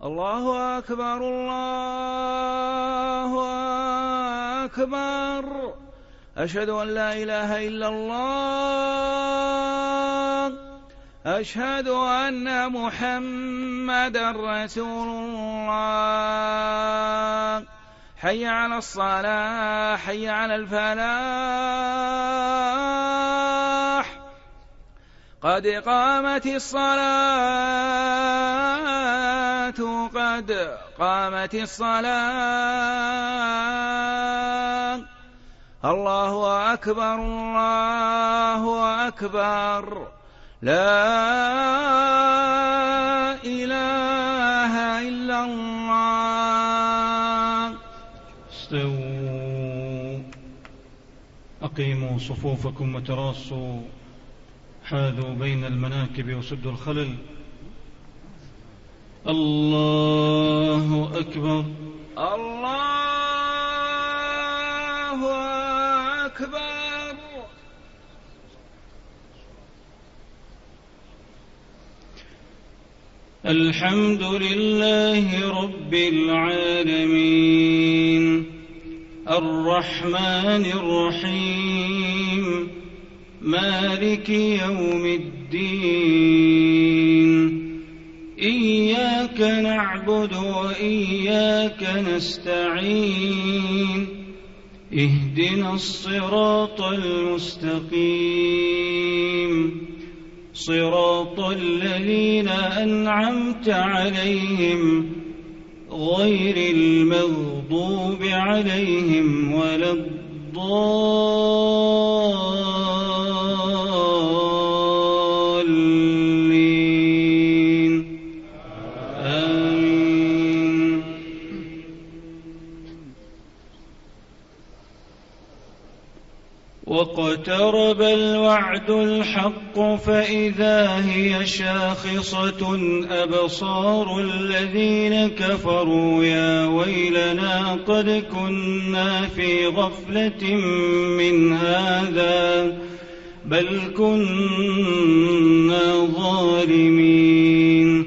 الله أكبر الله أكبر. أشهد أن لا إله إلا الله. أشهد أن محمدا رسول الله. حي على الصلاة حي على الفلاح. قد قامت الصلاة قد قامت الصلاة. الله أكبر الله أكبر. لا إله إلا الله. استووا أقيموا صفوفكم وتراصوا، حاذوا بين المناكب وسدوا الخلل. الله أكبر الله أكبر. الحمد لله رب العالمين الرحمن الرحيم مالك يوم الدين. إياك نعبد وإياك نستعين. اهدنا الصراط المستقيم صراط الذين أنعمت عليهم غير المغضوب عليهم ولا الضالين. آمين. واقترب الوعد الحق فإذا هي شاخصة أبصار الذين كفروا يا ويلنا قد كنا في غفلة من هذا بل كنا ظالمين.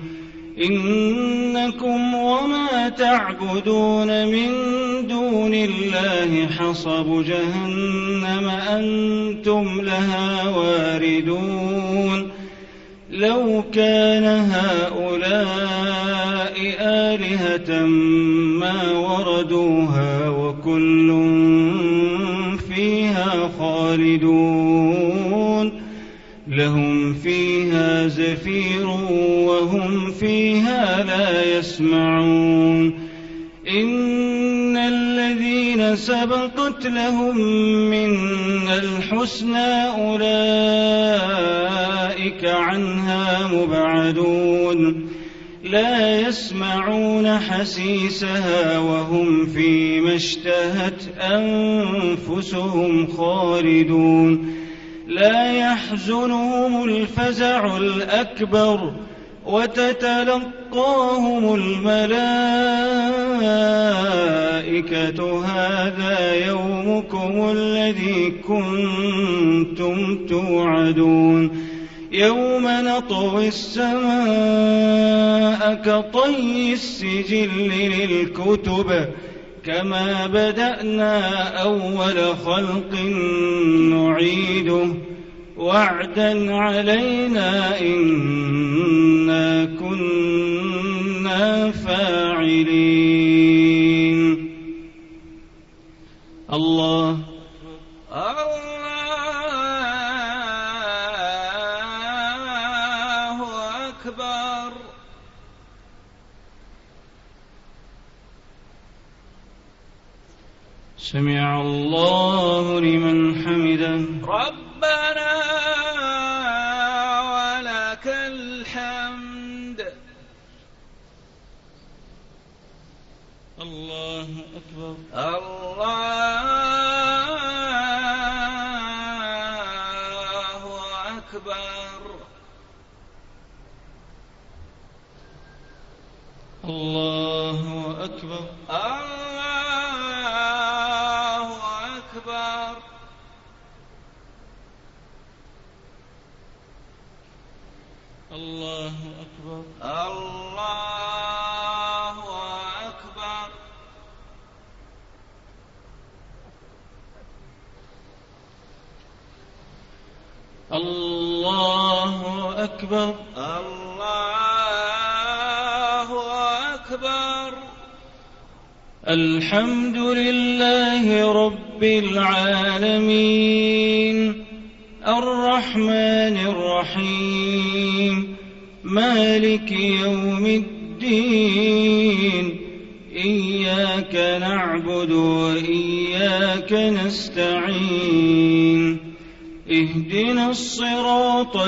إنكم وما تعبدون من دون الله حصب جهنم أنتم لها واردون. لو كان هؤلاء آلهة ما وردوها وكل فيها خالدون. لهم فيها زفير وهم فيها لا يسمعون. إن الذين سبقت لهم منا الحسنى أولئك عنها مبعدون. لا يسمعون حسيسها وهم فيما اشتهت أنفسهم خالدون. لا يحزنهم الفزع الأكبر وتتلقاهم الملائكة هذا يومكم الذي كنتم توعدون. يوم نطوي السماء كطي السجل للكتب كما بدأنا أول خلق نعيده وعدا علينا إنا كنا فاعلين. الله أكبر. سمع الله لمن حمده. ربنا ولك الحمد. الله أكبر. الله أكبر. الله أكبر. الله أكبر. الله أكبر. الله أكبر. الله أكبر. الحمد لله رب العالمين الرحمن الرحيم مالك يوم الدين إياك نعبد وإياك نستعين اهدنا الصراط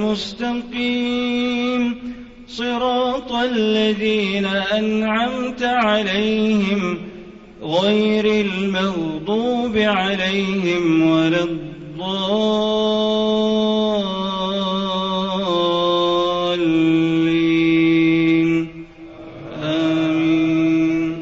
المستقيم صراط الذين أنعمت عليهم غير المغضوب عليهم ولا الضالين آمين.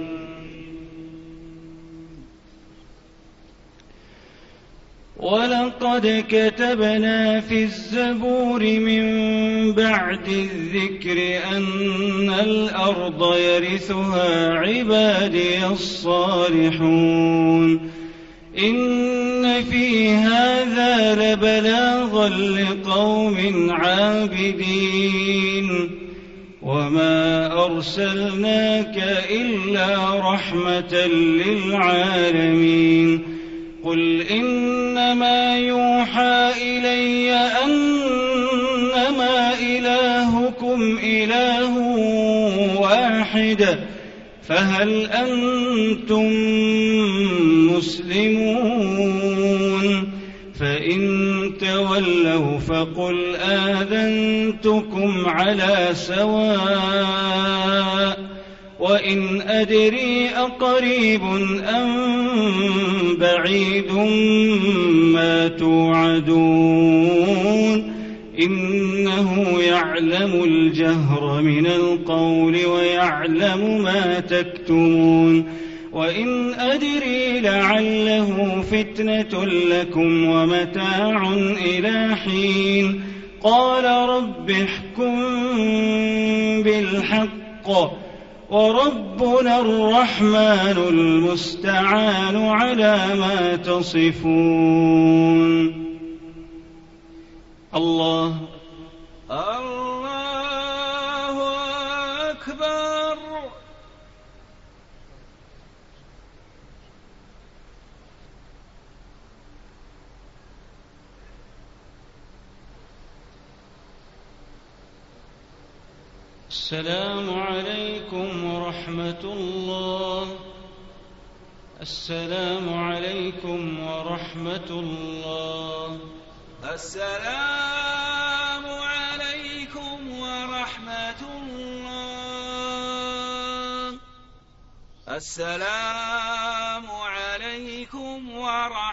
ولقد كتبنا في الزبور من بعد الذكر أن الأرض يرثها عبادي الصالحون إن في هذا لبلاغا لقوم عابدين وما أرسلناك إلا رحمة للعالمين قل إنما يوحى إلي أنما إلهكم إله واحد فهل أنتم مسلمون فإن تولوا فقل آذنتكم على سواء وإن أدري أقريب أم بعيد ما توعدون إنه يعلم الجهر من القول ويعلم ما تكتمون وإن أدري لعله فتنة لكم ومتاع إلى حين قال رب احكم بالحق وربنا الرحمن المستعان على ما تصفون. الله أكبر. السلام عليكم ورحمة الله. السلام عليكم ورحمة الله. السلام عليكم ورحمة الله. السلام عليكم ورحمة